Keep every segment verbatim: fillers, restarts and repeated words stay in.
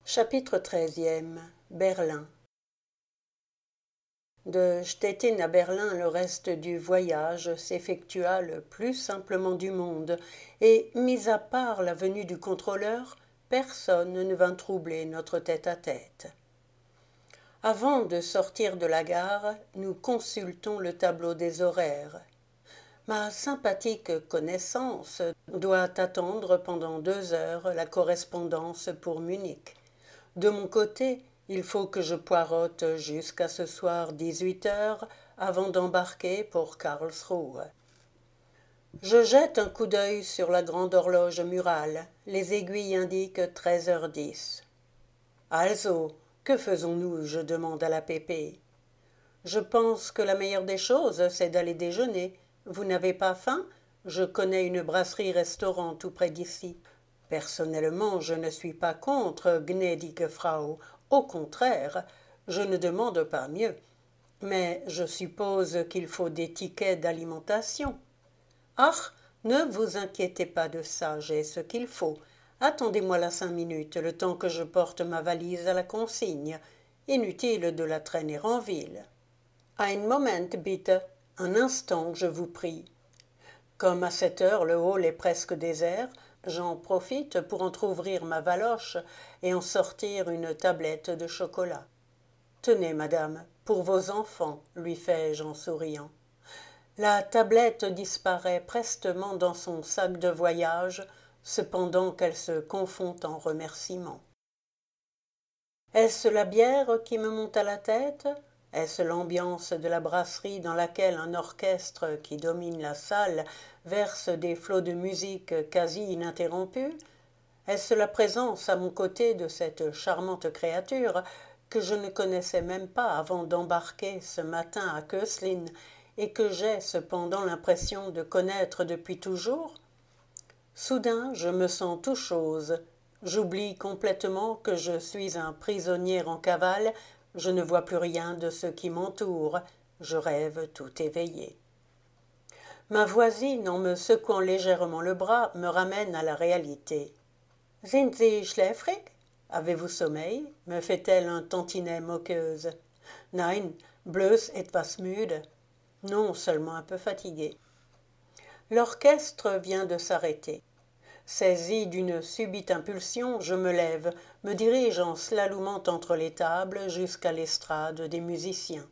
Chapitre treizième. Berlin. De Stettin à Berlin, le reste du voyage s'effectua le plus simplement du monde, et, mis à part la venue du contrôleur, personne ne vint troubler notre tête-à-tête. Avant de sortir de la gare, nous consultons le tableau des horaires. Ma sympathique connaissance doit attendre pendant deux heures la correspondance pour Munich. De mon côté, il faut que je poireaute jusqu'à ce soir dix-huit heures avant d'embarquer pour Karlsruhe. Je jette un coup d'œil sur la grande horloge murale. Les aiguilles indiquent treize heures dix. Also, que faisons-nous? Je demande à la pépé. Je pense que la meilleure des choses, c'est d'aller déjeuner. Vous n'avez pas faim? Je connais une brasserie-restaurant tout près d'ici. Personnellement, je ne suis pas contre, gnädige Frau. Au contraire, je ne demande pas mieux. Mais je suppose qu'il faut des tickets d'alimentation. Ah, ne vous inquiétez pas de ça, j'ai ce qu'il faut. Attendez-moi là cinq minutes, le temps que je porte ma valise à la consigne. Inutile de la traîner en ville. Ein Moment, bitte. Un instant, je vous prie. Comme à cette heure le hall est presque désert, j'en profite pour entr'ouvrir ma valoche et en sortir une tablette de chocolat. Tenez, madame, pour vos enfants, lui fais-je en souriant. La tablette disparaît prestement dans son sac de voyage, cependant qu'elle se confond en remerciements. Est-ce la bière qui me monte à la tête? Est-ce l'ambiance de la brasserie dans laquelle un orchestre qui domine la salle verse des flots de musique quasi ininterrompus? Est-ce la présence à mon côté de cette charmante créature que je ne connaissais même pas avant d'embarquer ce matin à Köslin et que j'ai cependant l'impression de connaître depuis toujours? Soudain, je me sens tout chose. J'oublie complètement que je suis un prisonnier en cavale. Je ne vois plus rien de ce qui m'entoure. Je rêve tout éveillé. Ma voisine, en me secouant légèrement le bras, me ramène à la réalité. « Sind Sie schläfrig? Avez-vous sommeil? » me fait-elle un tantinet moqueuse. « Nein, bloß etwas müde. » Non, seulement un peu fatiguée. L'orchestre vient de s'arrêter. Saisi d'une subite impulsion, je me lève, me dirige en slalomant entre les tables jusqu'à l'estrade des musiciens.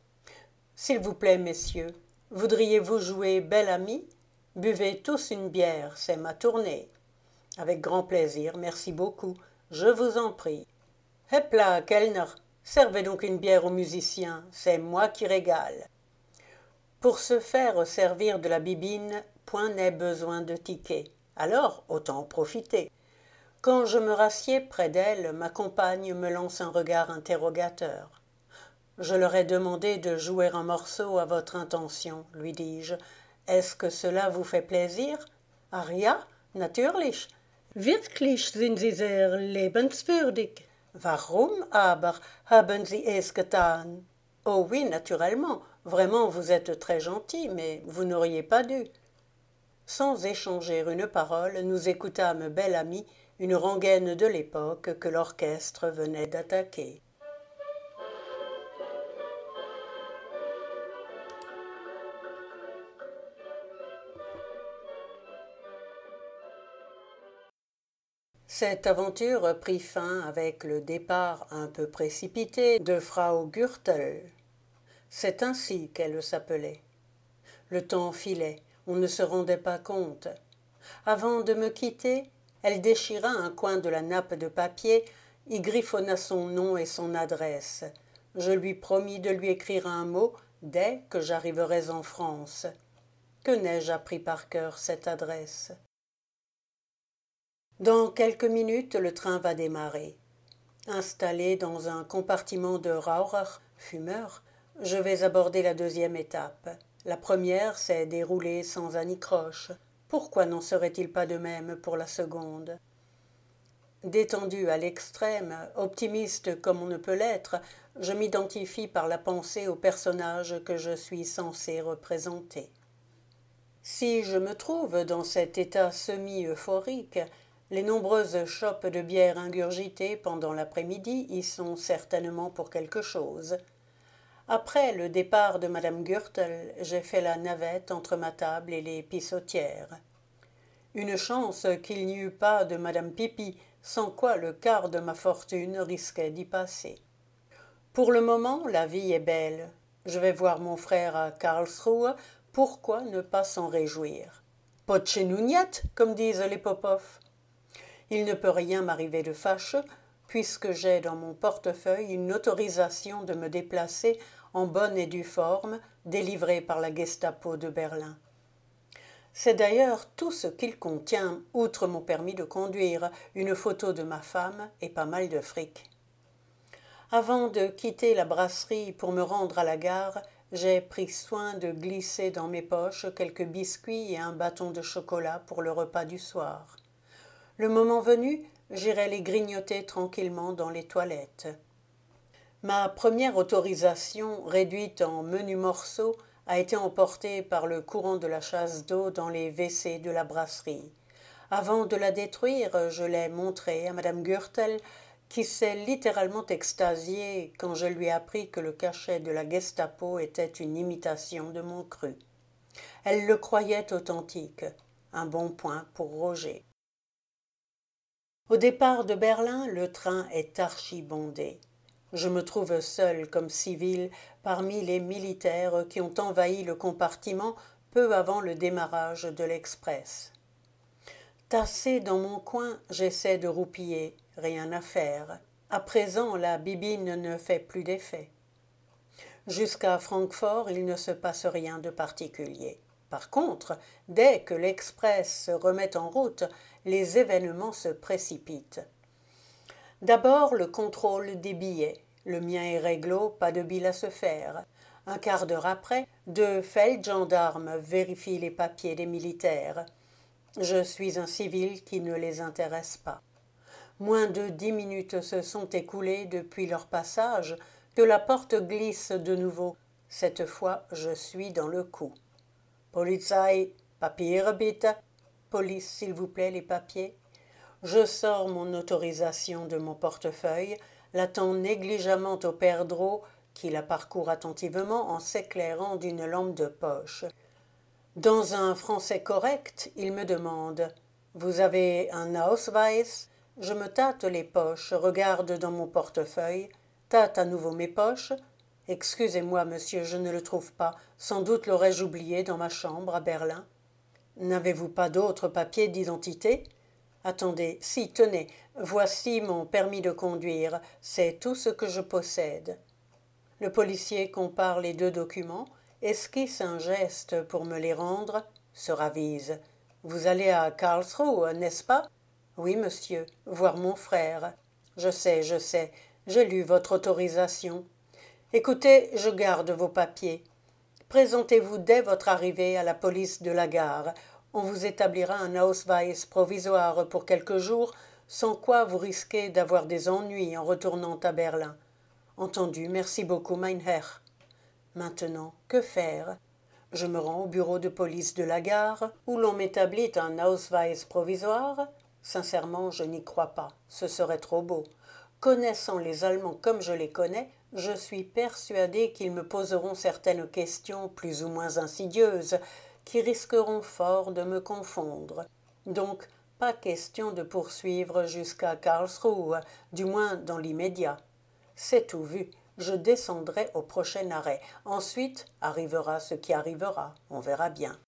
« S'il vous plaît, messieurs, voudriez-vous jouer Bel Ami? Buvez tous une bière, c'est ma tournée. » Avec grand plaisir, merci beaucoup, je vous en prie. « Hepla, Kellner, servez donc une bière aux musiciens, c'est moi qui régale. » Pour se faire servir de la bibine, point n'est besoin de ticket. Alors, autant en profiter. Quand je me rassieds près d'elle, ma compagne me lance un regard interrogateur. « Je leur ai demandé de jouer un morceau à votre intention, lui dis-je. Est-ce que cela vous fait plaisir? Aria, natürlich. Wirklich sind Sie sehr lebenswürdig. Warum aber haben Sie es getan? Oh oui, naturellement. Vraiment, vous êtes très gentil, mais vous n'auriez pas dû. Sans échanger une parole, nous écoutâmes Bel Ami, une rengaine de l'époque que l'orchestre venait d'attaquer. Cette aventure prit fin avec le départ un peu précipité de Frau Gürtel. C'est ainsi qu'elle s'appelait. Le temps filait, on ne se rendait pas compte. Avant de me quitter, elle déchira un coin de la nappe de papier, y griffonna son nom et son adresse. Je lui promis de lui écrire un mot dès que j'arriverais en France. Que n'ai-je appris par cœur cette adresse? Dans quelques minutes, le train va démarrer. Installé dans un compartiment de Raucher, fumeur, je vais aborder la deuxième étape. La première s'est déroulée sans anicroche. Pourquoi n'en serait-il pas de même pour la seconde? Détendu à l'extrême, optimiste comme on ne peut l'être, je m'identifie par la pensée au personnage que je suis censé représenter. Si je me trouve dans cet état semi-euphorique, Les nombreuses chopes de bière ingurgitées pendant l'après-midi y sont certainement pour quelque chose. Après le départ de madame Gürtel, j'ai fait la navette entre ma table et les pissotières. Une chance qu'il n'y eût pas de madame Pipi, sans quoi le quart de ma fortune risquait d'y passer. Pour le moment, la vie est belle. Je vais voir mon frère à Karlsruhe, pourquoi ne pas s'en réjouir? Potchenougnat, comme disent les Popov. Il ne peut rien m'arriver de fâcheux, puisque j'ai dans mon portefeuille une autorisation de me déplacer en bonne et due forme, délivrée par la Gestapo de Berlin. C'est d'ailleurs tout ce qu'il contient, outre mon permis de conduire, une photo de ma femme et pas mal de fric. Avant de quitter la brasserie pour me rendre à la gare, j'ai pris soin de glisser dans mes poches quelques biscuits et un bâton de chocolat pour le repas du soir. Le moment venu, j'irai les grignoter tranquillement dans les toilettes. Ma première autorisation, réduite en menus morceaux, a été emportée par le courant de la chasse d'eau dans les W C de la brasserie. Avant de la détruire, je l'ai montrée à madame Gürtel, qui s'est littéralement extasiée quand je lui ai appris que le cachet de la Gestapo était une imitation de mon cru. Elle le croyait authentique, un bon point pour Roger. Au départ de Berlin, le train est archibondé. Je me trouve seul comme civil parmi les militaires qui ont envahi le compartiment peu avant le démarrage de l'express. Tassé dans mon coin, j'essaie de roupiller, rien à faire. À présent, la bibine ne fait plus d'effet. Jusqu'à Francfort, il ne se passe rien de particulier. Par contre, dès que l'express se remet en route, les événements se précipitent. D'abord, le contrôle des billets. Le mien est réglo, pas de bille à se faire. Un quart d'heure après, deux feldgendarmes vérifient les papiers des militaires. Je suis un civil qui ne les intéresse pas. Moins de dix minutes se sont écoulées depuis leur passage que la porte glisse de nouveau. Cette fois, je suis dans le coup. Polizei, Papiere bitte. Police, s'il vous plaît, les papiers. Je sors mon autorisation de mon portefeuille, la tends négligemment au perdreau, qui la parcourt attentivement en s'éclairant d'une lampe de poche. Dans un français correct, il me demande « Vous avez un Ausweis ?» Je me tâte les poches, regarde dans mon portefeuille, tâte à nouveau mes poches. « Excusez-moi, monsieur, je ne le trouve pas. Sans doute l'aurais-je oublié dans ma chambre à Berlin. »« N'avez-vous pas d'autres papiers d'identité ?»« Attendez, si, tenez, voici mon permis de conduire. C'est tout ce que je possède. » Le policier compare les deux documents, esquisse un geste pour me les rendre, se ravise. « Vous allez à Karlsruhe, n'est-ce pas ?»« Oui, monsieur, voir mon frère. »« Je sais, je sais, j'ai lu votre autorisation. » « Écoutez, je garde vos papiers. Présentez-vous dès votre arrivée à la police de la gare. On vous établira un Ausweis provisoire pour quelques jours, sans quoi vous risquez d'avoir des ennuis en retournant à Berlin. Entendu, merci beaucoup, mein Herr. Maintenant, que faire? Je me rends au bureau de police de la gare, où l'on m'établit un Ausweis provisoire. Sincèrement, je n'y crois pas. Ce serait trop beau. Connaissant les Allemands comme je les connais, je suis persuadée qu'ils me poseront certaines questions plus ou moins insidieuses, qui risqueront fort de me confondre. Donc, pas question de poursuivre jusqu'à Karlsruhe, du moins dans l'immédiat. C'est tout vu, je descendrai au prochain arrêt. Ensuite, arrivera ce qui arrivera, on verra bien.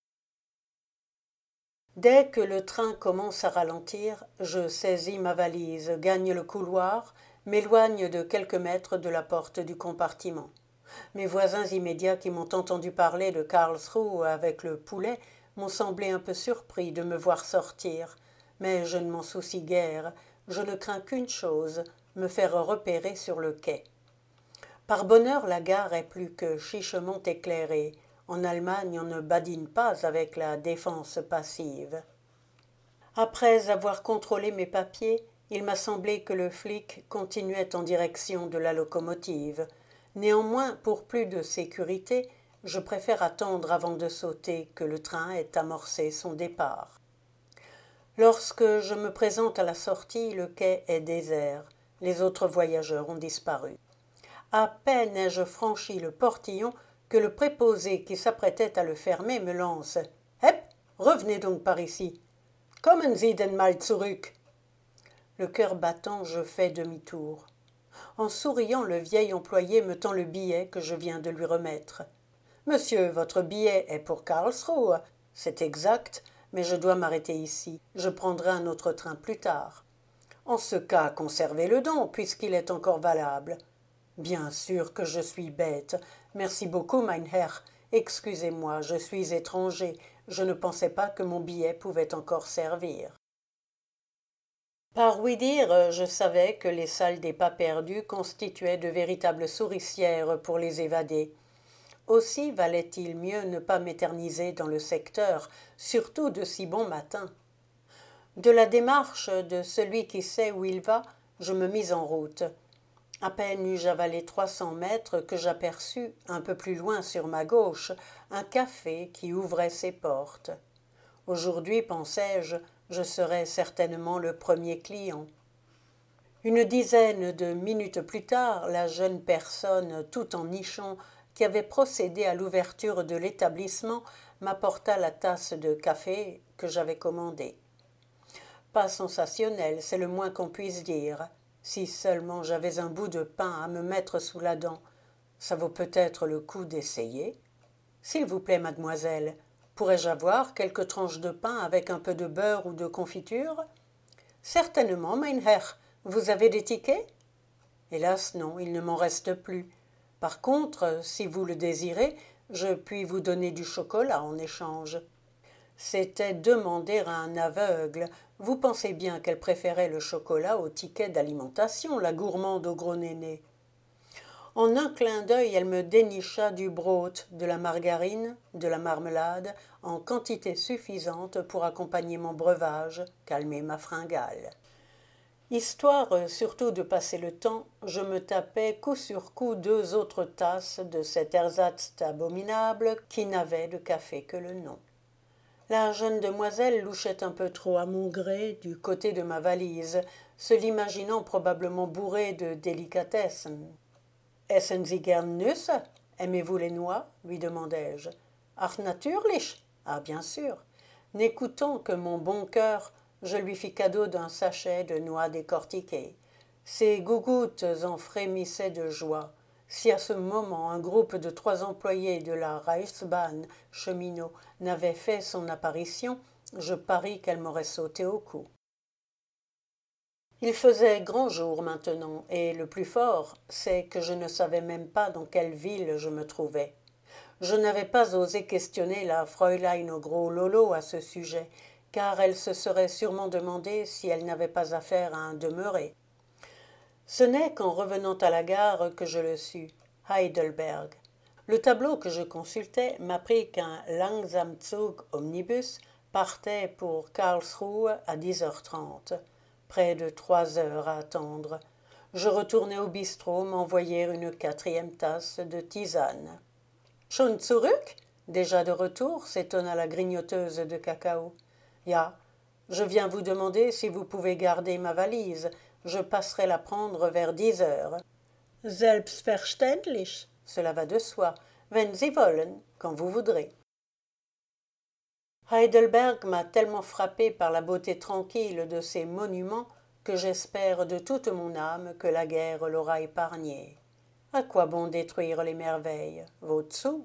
Dès que le train commence à ralentir, je saisis ma valise, gagne le couloir, m'éloigne de quelques mètres de la porte du compartiment. Mes voisins immédiats qui m'ont entendu parler de Karlsruhe avec le poulet m'ont semblé un peu surpris de me voir sortir. Mais je ne m'en soucie guère, je ne crains qu'une chose, me faire repérer sur le quai. Par bonheur, la gare est plus que chichement éclairée. En Allemagne, on ne badine pas avec la défense passive. Après avoir contrôlé mes papiers, il m'a semblé que le flic continuait en direction de la locomotive. Néanmoins, pour plus de sécurité, je préfère attendre avant de sauter que le train ait amorcé son départ. Lorsque je me présente à la sortie, le quai est désert. Les autres voyageurs ont disparu. À peine ai-je franchi le portillon que le préposé qui s'apprêtait à le fermer me lance « Hep, revenez donc par ici. Kommen Sie denn mal zurück ?» Le cœur battant, je fais demi-tour. En souriant, le vieil employé me tend le billet que je viens de lui remettre. « Monsieur, votre billet est pour Karlsruhe. C'est exact, mais je dois m'arrêter ici. Je prendrai un autre train plus tard. » En ce cas, conservez le don, puisqu'il est encore valable. Bien sûr que je suis bête. Merci beaucoup, mein Herr. Excusez-moi, je suis étranger. Je ne pensais pas que mon billet pouvait encore servir. Par ouï-dire, je savais que les salles des pas perdus constituaient de véritables souricières pour les évadés. Aussi valait-il mieux ne pas m'éterniser dans le secteur, surtout de si bon matin. De la démarche de celui qui sait où il va, je me mis en route. À peine eus-je avalé trois cents mètres que j'aperçus, un peu plus loin sur ma gauche, un café qui ouvrait ses portes. Aujourd'hui, pensais-je, je serais certainement le premier client. Une dizaine de minutes plus tard, la jeune personne, tout en nichant, qui avait procédé à l'ouverture de l'établissement, m'apporta la tasse de café que j'avais commandée. Pas sensationnel, c'est le moins qu'on puisse dire. Si seulement j'avais un bout de pain à me mettre sous la dent, ça vaut peut-être le coup d'essayer. S'il vous plaît, mademoiselle, pourrais-je avoir quelques tranches de pain avec un peu de beurre ou de confiture? Certainement, mein Herr. Vous avez des tickets? Hélas, non, il ne m'en reste plus. Par contre, si vous le désirez, je puis vous donner du chocolat en échange. C'était demander à un aveugle. Vous pensez bien qu'elle préférait le chocolat au ticket d'alimentation, la gourmande au gros néné. En un clin d'œil, elle me dénicha du broth, de la margarine, de la marmelade, en quantité suffisante pour accompagner mon breuvage, calmer ma fringale. Histoire surtout de passer le temps, je me tapais coup sur coup deux autres tasses de cet ersatz abominable qui n'avait de café que le nom. La jeune demoiselle louchait un peu trop à mon gré du côté de ma valise, se l'imaginant probablement bourrée de délicatessen. « Essen Sie gern Nüsse? Aimez-vous les noix ?» lui demandai-je. « Ach natürlich » »« Ah, bien sûr !» N'écoutant que mon bon cœur, je lui fis cadeau d'un sachet de noix décortiquées. Ses gougouttes en frémissaient de joie. Si à ce moment un groupe de trois employés de la Reichsbahn cheminot n'avait fait son apparition, je parie qu'elle m'aurait sauté au cou. Il faisait grand jour maintenant, et le plus fort, c'est que je ne savais même pas dans quelle ville je me trouvais. Je n'avais pas osé questionner la Fräulein au gros lolo à ce sujet, car elle se serait sûrement demandé si elle n'avait pas affaire à un demeuré. Ce n'est qu'en revenant à la gare que je le sus, Heidelberg. Le tableau que je consultais m'apprit qu'un Langsamzug omnibus partait pour Karlsruhe à dix heures trente. Près de trois heures à attendre. Je retournai au bistrot m'envoyer une quatrième tasse de tisane. « Schon zurück » Déjà de retour s'étonna la grignoteuse de cacao. « Ja, je viens vous demander si vous pouvez garder ma valise. Je passerai la prendre vers dix heures. »« Selbstverständlich, cela va de soi. Wenn Sie wollen, quand vous voudrez. » Heidelberg m'a tellement frappé par la beauté tranquille de ses monuments que j'espère de toute mon âme que la guerre l'aura épargné. À quoi bon détruire les merveilles? Wozu?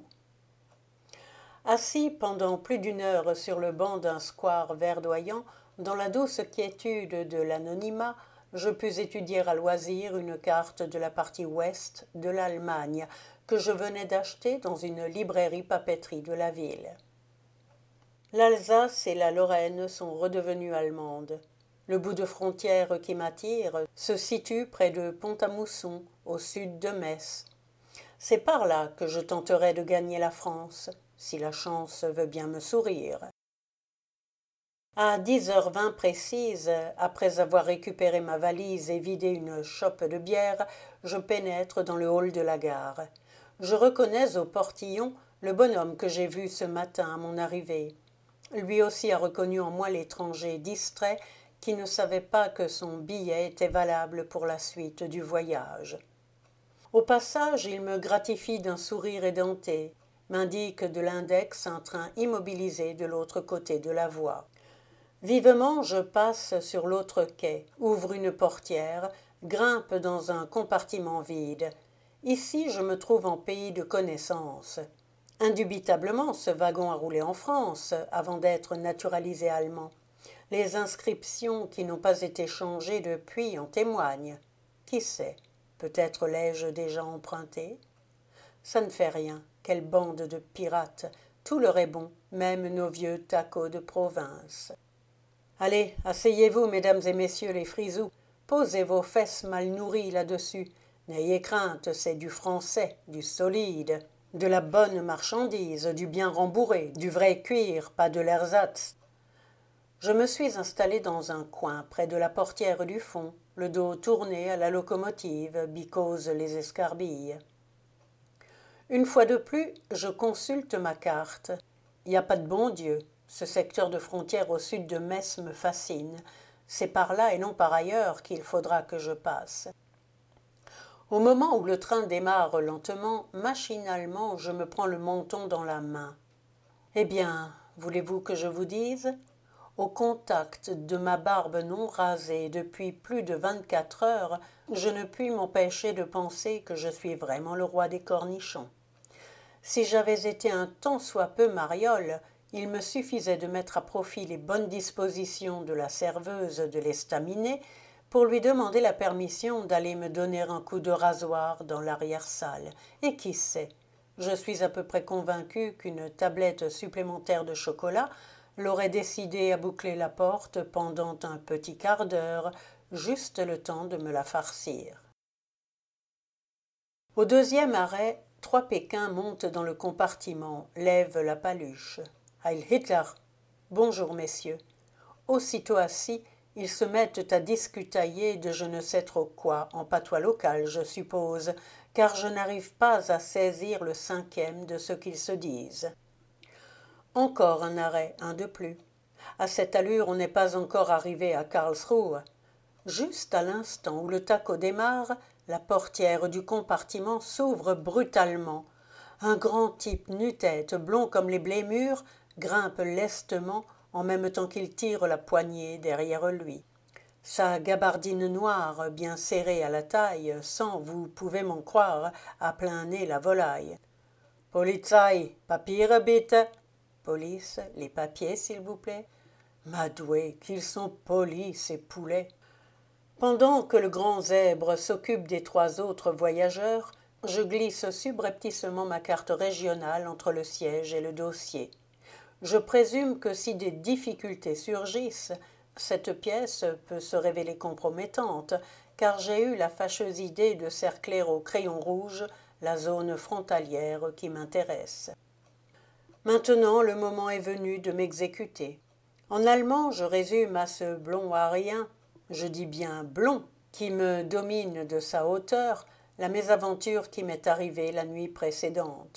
Assis pendant plus d'une heure sur le banc d'un square verdoyant, dans la douce quiétude de l'anonymat, je pus étudier à loisir une carte de la partie ouest de l'Allemagne que je venais d'acheter dans une librairie-papeterie de la ville. L'Alsace et la Lorraine sont redevenues allemandes. Le bout de frontière qui m'attire se situe près de Pont-à-Mousson, au sud de Metz. C'est par là que je tenterai de gagner la France, si la chance veut bien me sourire. À dix heures vingt précises, après avoir récupéré ma valise et vidé une chope de bière, je pénètre dans le hall de la gare. Je reconnais au portillon le bonhomme que j'ai vu ce matin à mon arrivée. Lui aussi a reconnu en moi l'étranger distrait qui ne savait pas que son billet était valable pour la suite du voyage. Au passage, il me gratifie d'un sourire édenté, m'indique de l'index un train immobilisé de l'autre côté de la voie. Vivement, je passe sur l'autre quai, ouvre une portière, grimpe dans un compartiment vide. Ici, je me trouve en pays de connaissance. Indubitablement, ce wagon a roulé en France avant d'être naturalisé allemand. Les inscriptions qui n'ont pas été changées depuis en témoignent. Qui sait, peut-être l'ai-je déjà emprunté? Ça ne fait rien, quelle bande de pirates, tout leur est bon, même nos vieux tacos de province. Allez, asseyez-vous, mesdames et messieurs les frisous, posez vos fesses mal nourries là-dessus. N'ayez crainte, c'est du français, du solide, de la bonne marchandise, du bien rembourré, du vrai cuir, pas de l'ersatz. Je me suis installé dans un coin, près de la portière du fond, le dos tourné à la locomotive, bicose les escarbilles. Une fois de plus, je consulte ma carte. Il n'y a pas de bon Dieu. Ce secteur de frontière au sud de Metz me fascine. C'est par là et non par ailleurs qu'il faudra que je passe. Au moment où le train démarre lentement, machinalement, je me prends le menton dans la main. Eh bien, voulez-vous que je vous dise ? Au contact de ma barbe non rasée depuis plus de vingt-quatre heures, je ne puis m'empêcher de penser que je suis vraiment le roi des cornichons. Si j'avais été un tant soit peu mariole, il me suffisait de mettre à profit les bonnes dispositions de la serveuse de l'estaminet pour lui demander la permission d'aller me donner un coup de rasoir dans l'arrière-salle. Et qui sait, je suis à peu près convaincu qu'une tablette supplémentaire de chocolat l'aurait décidé à boucler la porte pendant un petit quart d'heure, juste le temps de me la farcir. Au deuxième arrêt, trois Pékins montent dans le compartiment, lèvent la paluche. Heil Hitler! Bonjour, messieurs. Aussitôt assis, ils se mettent à discutailler de je ne sais trop quoi, en patois local, je suppose, car je n'arrive pas à saisir le cinquième de ce qu'ils se disent. Encore un arrêt, un de plus. À cette allure, on n'est pas encore arrivé à Karlsruhe. Juste à l'instant où le taco démarre, la portière du compartiment s'ouvre brutalement. Un grand type nu-tête, blond comme les blés mûrs, grimpe lestement en même temps qu'il tire la poignée derrière lui. Sa gabardine noire, bien serrée à la taille, sent, vous pouvez m'en croire, à plein nez la volaille. « Polizei, Papiere bitte !»« Police, les papiers, s'il vous plaît ?» Madoué, qu'ils sont polis, ces poulets. Pendant que le grand zèbre s'occupe des trois autres voyageurs, je glisse subrepticement ma carte régionale entre le siège et le dossier. Je présume que si des difficultés surgissent, cette pièce peut se révéler compromettante, car j'ai eu la fâcheuse idée de cercler au crayon rouge la zone frontalière qui m'intéresse. Maintenant, le moment est venu de m'exécuter. En allemand, je résume à ce blond arien, je dis bien blond, qui me domine de sa hauteur, la mésaventure qui m'est arrivée la nuit précédente.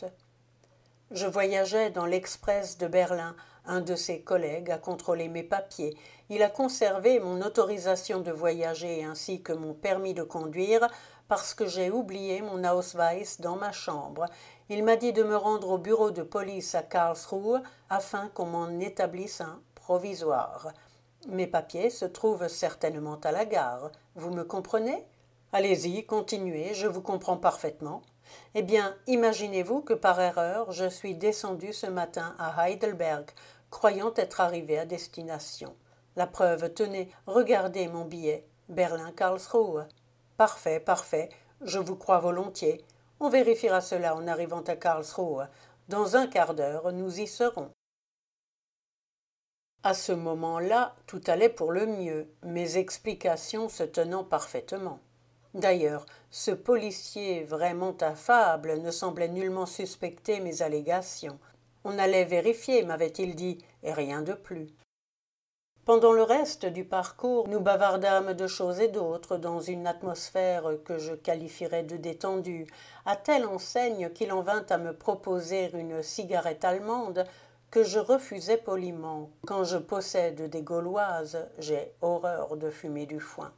Je voyageais dans l'express de Berlin. Un de ses collègues a contrôlé mes papiers. Il a conservé mon autorisation de voyager ainsi que mon permis de conduire parce que j'ai oublié mon Ausweis dans ma chambre. Il m'a dit de me rendre au bureau de police à Karlsruhe afin qu'on m'en établisse un provisoire. Mes papiers se trouvent certainement à la gare. Vous me comprenez ? Allez-y, continuez, je vous comprends parfaitement. Eh bien, imaginez-vous que par erreur, je suis descendu ce matin à Heidelberg, croyant être arrivé à destination. La preuve, tenez, regardez mon billet, Berlin-Karlsruhe. Parfait, parfait, je vous crois volontiers. On vérifiera cela en arrivant à Karlsruhe. Dans un quart d'heure, nous y serons. À ce moment-là, tout allait pour le mieux, mes explications se tenant parfaitement. D'ailleurs, ce policier vraiment affable ne semblait nullement suspecter mes allégations. On allait vérifier, m'avait-il dit, et rien de plus. Pendant le reste du parcours, nous bavardâmes de choses et d'autres dans une atmosphère que je qualifierais de détendue, à telle enseigne qu'il en vint à me proposer une cigarette allemande que je refusais poliment. Quand je possède des Gauloises, j'ai horreur de fumer du foin.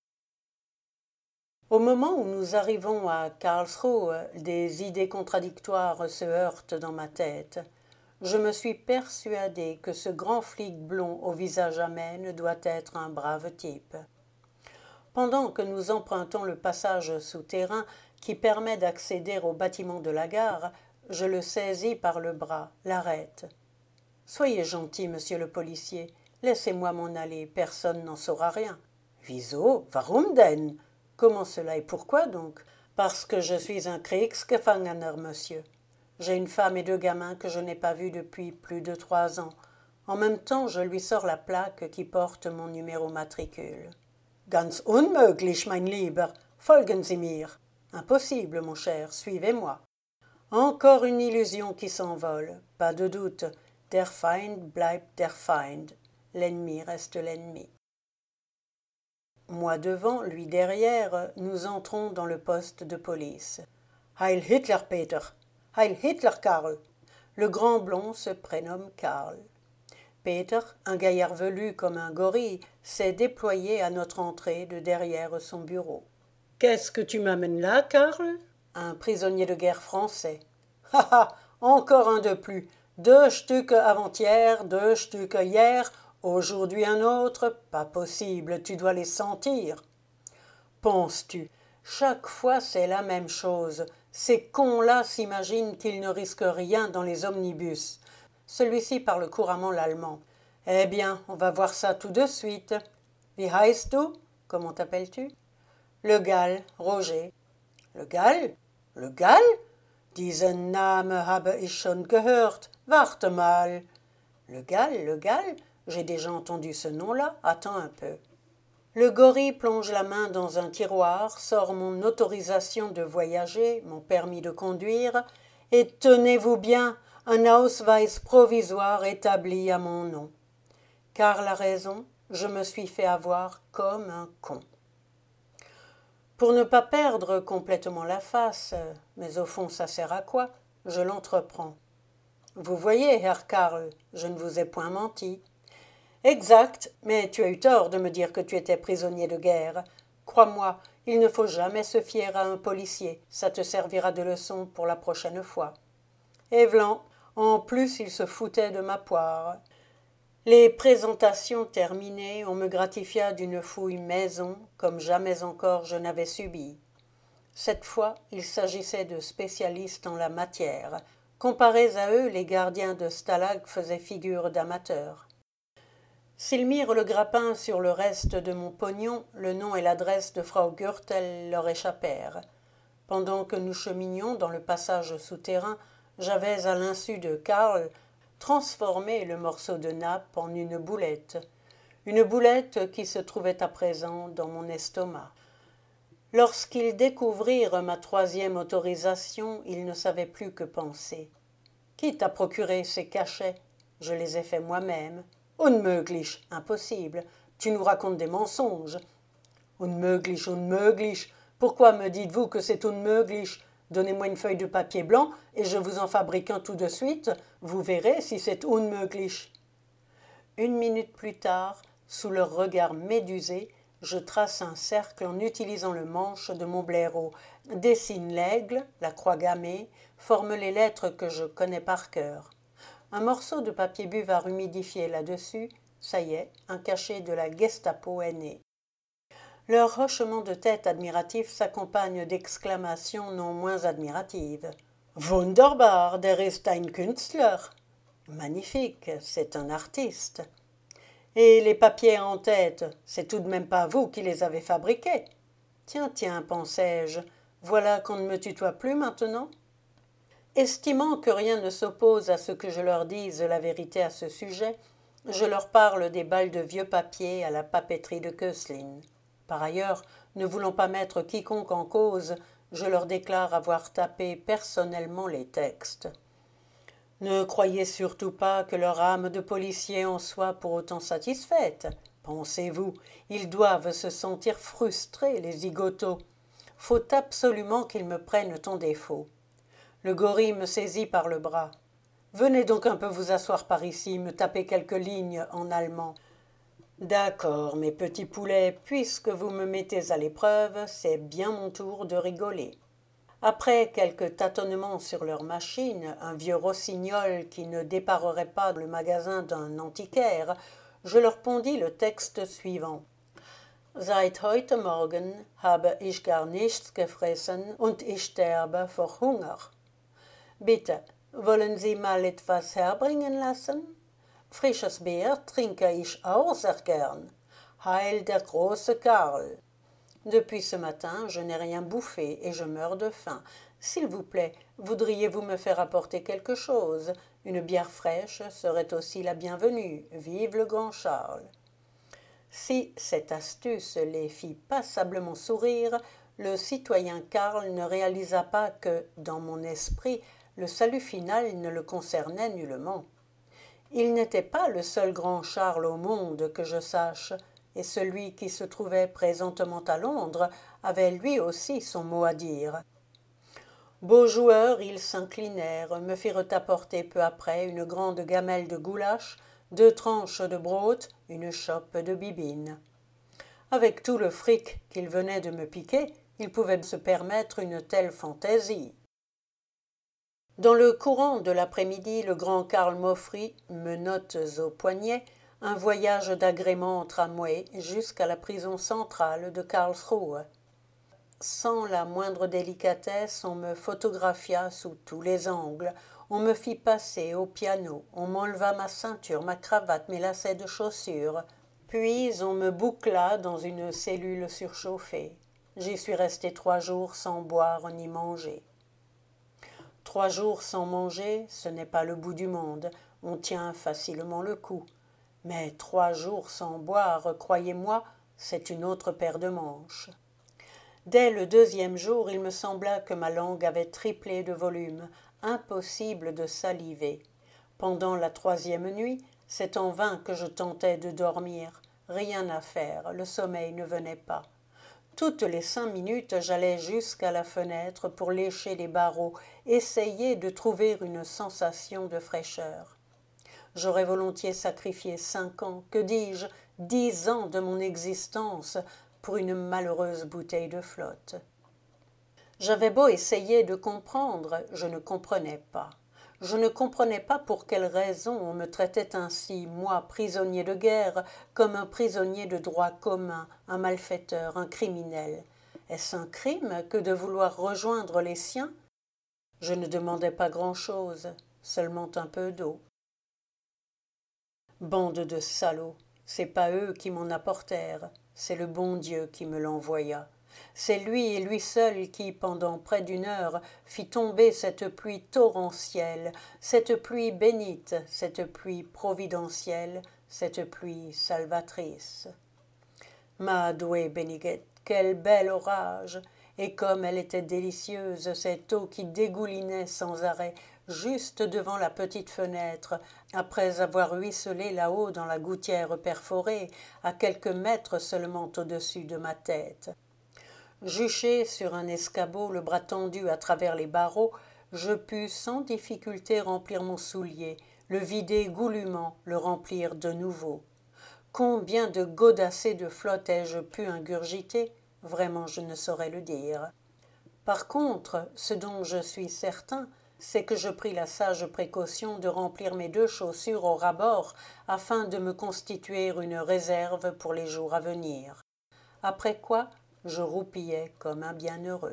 Au moment où nous arrivons à Karlsruhe, des idées contradictoires se heurtent dans ma tête. Je me suis persuadée que ce grand flic blond au visage amène doit être un brave type. Pendant que nous empruntons le passage souterrain qui permet d'accéder au bâtiment de la gare, je le saisis par le bras, l'arrête. « Soyez gentil, monsieur le policier, laissez-moi m'en aller, personne n'en saura rien. »« Wieso, warum denn ?»« Comment cela et pourquoi donc ?»« Parce que je suis un Kriegsgefangener, monsieur. J'ai une femme et deux gamins que je n'ai pas vus depuis plus de trois ans. En même temps, je lui sors la plaque qui porte mon numéro matricule. »« Ganz unmöglich, mein Lieber. Folgen Sie mir. »« Impossible, mon cher, suivez-moi. » Encore une illusion qui s'envole. Pas de doute. Der Feind bleibt der Feind. L'ennemi reste l'ennemi. Moi devant, lui derrière, nous entrons dans le poste de police. « Heil Hitler, Peter !»« Heil Hitler, Karl !» Le grand blond se prénomme Karl. Peter, un gaillard velu comme un gorille, s'est déployé à notre entrée de derrière son bureau. « Qu'est-ce que tu m'amènes là, Karl ?»« Un prisonnier de guerre français. »« Ha ha, encore un de plus. Deux Stücke avant-hier, deux Stücke hier. Aujourd'hui un autre, pas possible, tu dois les sentir. » Penses-tu, chaque fois c'est la même chose. Ces cons-là s'imaginent qu'ils ne risquent rien dans les omnibus. Celui-ci parle couramment l'allemand. Eh bien, on va voir ça tout de suite. Wie heißt du? Comment t'appelles-tu? Le Gall, Roger. Le Gall? Le Gall? Diesen Namen habe ich schon gehört. Warte mal. Le Gall, le Gall? J'ai déjà entendu ce nom-là, attends un peu. Le gorille plonge la main dans un tiroir, sort mon autorisation de voyager, mon permis de conduire, et tenez-vous bien, un Ausweis provisoire établi à mon nom. Car la raison, je me suis fait avoir comme un con. Pour ne pas perdre complètement la face, mais au fond ça sert à quoi, je l'entreprends. Vous voyez, Herr Karl, je ne vous ai point menti. Exact, mais tu as eu tort de me dire que tu étais prisonnier de guerre. Crois-moi, il ne faut jamais se fier à un policier, ça te servira de leçon pour la prochaine fois. Et v'lan, en plus il se foutait de ma poire. Les présentations terminées, on me gratifia d'une fouille maison, comme jamais encore je n'avais subi. Cette fois, il s'agissait de spécialistes en la matière. Comparés à eux, les gardiens de Stalag faisaient figure d'amateurs. S'ils mirent le grappin sur le reste de mon pognon, le nom et l'adresse de Frau Gürtel leur échappèrent. Pendant que nous cheminions dans le passage souterrain, j'avais, à l'insu de Karl, transformé le morceau de nappe en une boulette, une boulette qui se trouvait à présent dans mon estomac. Lorsqu'ils découvrirent ma troisième autorisation, ils ne savaient plus que penser. Qui t'a procuré ces cachets? Je les ai faits moi-même. Unmöglich, impossible. Tu nous racontes des mensonges. Unmöglich, unmöglich. Pourquoi me dites-vous que c'est unmöglich? Donnez-moi une feuille de papier blanc et je vous en fabrique un tout de suite. Vous verrez si c'est unmöglich. Une minute plus tard, sous leur regard médusé, je trace un cercle en utilisant le manche de mon blaireau, dessine l'aigle, la croix gammée, forme les lettres que je connais par cœur. Un morceau de papier buvard humidifié là-dessus, ça y est, un cachet de la Gestapo est né. Leur hochement de tête admiratif s'accompagne d'exclamations non moins admiratives. Wunderbar, der ist ein Künstler. Magnifique, c'est un artiste. Et les papiers en tête, c'est tout de même pas vous qui les avez fabriqués. Tiens, tiens, pensai-je, voilà qu'on ne me tutoie plus maintenant. Estimant que rien ne s'oppose à ce que je leur dise la vérité à ce sujet, je leur parle des balles de vieux papier à la papeterie de Köslin. Par ailleurs, ne voulant pas mettre quiconque en cause, je leur déclare avoir tapé personnellement les textes. Ne croyez surtout pas que leur âme de policier en soit pour autant satisfaite. Pensez-vous, ils doivent se sentir frustrés, les zigotos. Faut absolument qu'ils me prennent en défaut. Le gorille me saisit par le bras. Venez donc un peu vous asseoir par ici, me taper quelques lignes en allemand. D'accord, mes petits poulets, puisque vous me mettez à l'épreuve, c'est bien mon tour de rigoler. Après quelques tâtonnements sur leur machine, un vieux rossignol qui ne déparerait pas le magasin d'un antiquaire, je leur pondis le texte suivant. Seit heute Morgen habe ich gar nichts gefressen und ich sterbe vor Hunger. Bitte, wollen Sie mal etwas herbringen lassen? Frisches Bier trinke ich auch sehr gern. Heil der große Karl. Depuis ce matin, je n'ai rien bouffé et je meurs de faim. S'il vous plaît, voudriez-vous me faire apporter quelque chose? Une bière fraîche serait aussi la bienvenue. Vive le grand Charles. Si cette astuce les fit passablement sourire, le citoyen Karl ne réalisa pas que, dans mon esprit, le salut final ne le concernait nullement. Il n'était pas le seul grand Charles au monde que je sache, et celui qui se trouvait présentement à Londres avait lui aussi son mot à dire. Beaux joueurs, ils s'inclinèrent, me firent apporter peu après une grande gamelle de goulash, deux tranches de brote, une chope de bibine. Avec tout le fric qu'ils venaient de me piquer, ils pouvaient se permettre une telle fantaisie. Dans le courant de l'après-midi, le grand Karl m'offrit, menottes au poignet, un voyage d'agrément en tramway jusqu'à la prison centrale de Karlsruhe. Sans la moindre délicatesse, on me photographia sous tous les angles, on me fit passer au piano, on m'enleva ma ceinture, ma cravate, mes lacets de chaussures, puis on me boucla dans une cellule surchauffée. J'y suis resté trois jours sans boire ni manger. Trois jours sans manger, ce n'est pas le bout du monde, on tient facilement le coup. Mais trois jours sans boire, croyez-moi, c'est une autre paire de manches. Dès le deuxième jour, il me sembla que ma langue avait triplé de volume, impossible de saliver. Pendant la troisième nuit, c'est en vain que je tentais de dormir. Rien à faire, le sommeil ne venait pas. Toutes les cinq minutes, j'allais jusqu'à la fenêtre pour lécher les barreaux, essayer de trouver une sensation de fraîcheur. J'aurais volontiers sacrifié cinq ans, que dis-je, dix ans de mon existence pour une malheureuse bouteille de flotte. J'avais beau essayer de comprendre, je ne comprenais pas. Je ne comprenais pas pour quelle raison on me traitait ainsi, moi, prisonnier de guerre, comme un prisonnier de droit commun, un malfaiteur, un criminel. Est-ce un crime que de vouloir rejoindre les siens? Je ne demandais pas grand-chose, seulement un peu d'eau. Bande de salauds, c'est pas eux qui m'en apportèrent, c'est le bon Dieu qui me l'envoya. C'est lui et lui seul qui, pendant près d'une heure, fit tomber cette pluie torrentielle, cette pluie bénite, cette pluie providentielle, cette pluie salvatrice. Ma douée Béniquette, quel bel orage! Et comme elle était délicieuse, cette eau qui dégoulinait sans arrêt, juste devant la petite fenêtre, après avoir ruisselé là-haut dans la gouttière perforée, à quelques mètres seulement au-dessus de ma tête. Juché sur un escabeau, le bras tendu à travers les barreaux, je pus sans difficulté remplir mon soulier, le vider goulûment, le remplir de nouveau. Combien de godassées de flotte ai-je pu ingurgiter? Vraiment, je ne saurais le dire. Par contre, ce dont je suis certain, c'est que je pris la sage précaution de remplir mes deux chaussures au ras-bord afin de me constituer une réserve pour les jours à venir. Après quoi, je roupillais comme un bienheureux.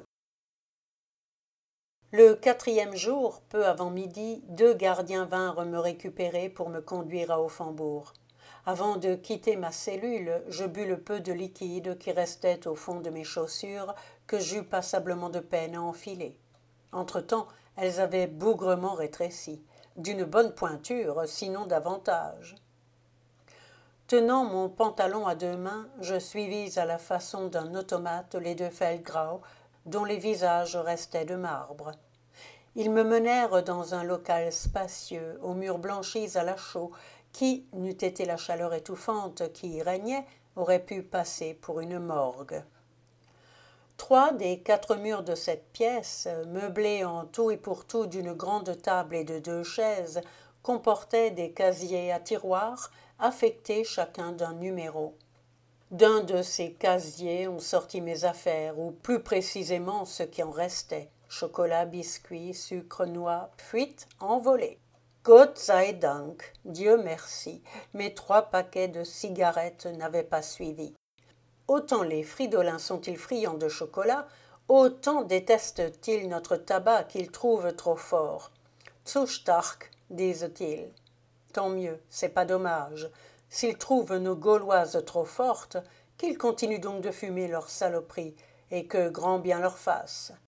Le quatrième jour, peu avant midi, deux gardiens vinrent me récupérer pour me conduire à Offembourg. Avant de quitter ma cellule, je bus le peu de liquide qui restait au fond de mes chaussures que j'eus passablement de peine à enfiler. Entre-temps, elles avaient bougrement rétréci, d'une bonne pointure, sinon davantage. Tenant mon pantalon à deux mains, je suivis à la façon d'un automate les deux Feldgrau, dont les visages restaient de marbre. Ils me menèrent dans un local spacieux, aux murs blanchis à la chaux, qui, n'eût été la chaleur étouffante qui y régnait, aurait pu passer pour une morgue. Trois des quatre murs de cette pièce, meublés en tout et pour tout d'une grande table et de deux chaises, comportaient des casiers à tiroirs affectés chacun d'un numéro. D'un de ces casiers on sortit mes affaires, ou plus précisément ce qui en restait. Chocolat, biscuits, sucre, noix, fuite, envolée. Gott sei Dank, Dieu merci, mes trois paquets de cigarettes n'avaient pas suivi. Autant les fridolins sont-ils friands de chocolat, autant détestent-ils notre tabac qu'ils trouvent trop fort. Zu stark, disent-ils. Tant mieux, c'est pas dommage. S'ils trouvent nos Gauloises trop fortes, qu'ils continuent donc de fumer leurs saloperies, et que grand bien leur fasse.